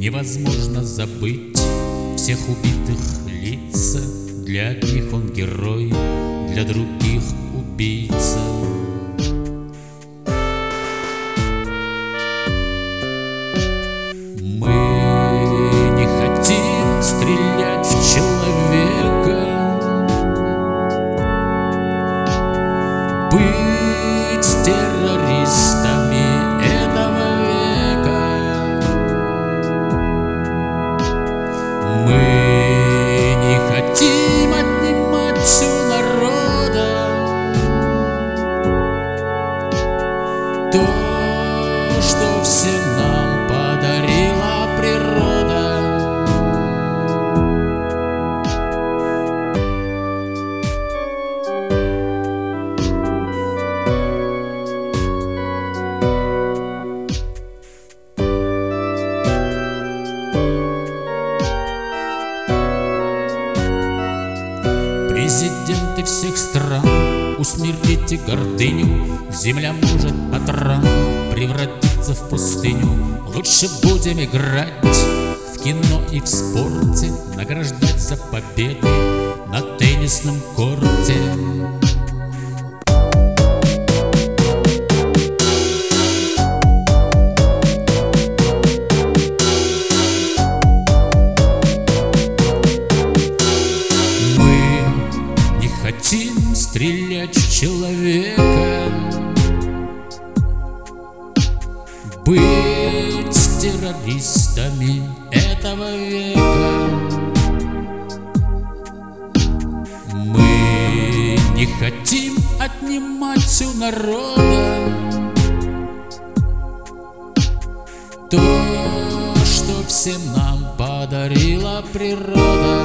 невозможно забыть всех убитых лиц. Для одних он герой, для других убийца. Мы не хотим стрелять в человека, быть террористами этого века. Мы не хотим отнимать у народа то, что всем нам подарила природа. Президенты всех стран, усмирите гордыню. Земля может от ран превратиться в пустыню. Лучше будем играть в кино и в спорте, награждать за победы на теннисном корте. Хотим стрелять в человека, быть террористами этого века. Мы не хотим отнимать у народа то, что всем нам подарила природа.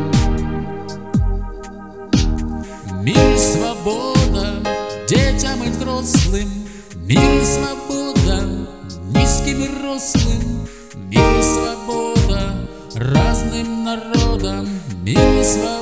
Мир и свобода детям и взрослым, мир и свобода низким и рослым, мир и свобода разным народам, мир и свобода.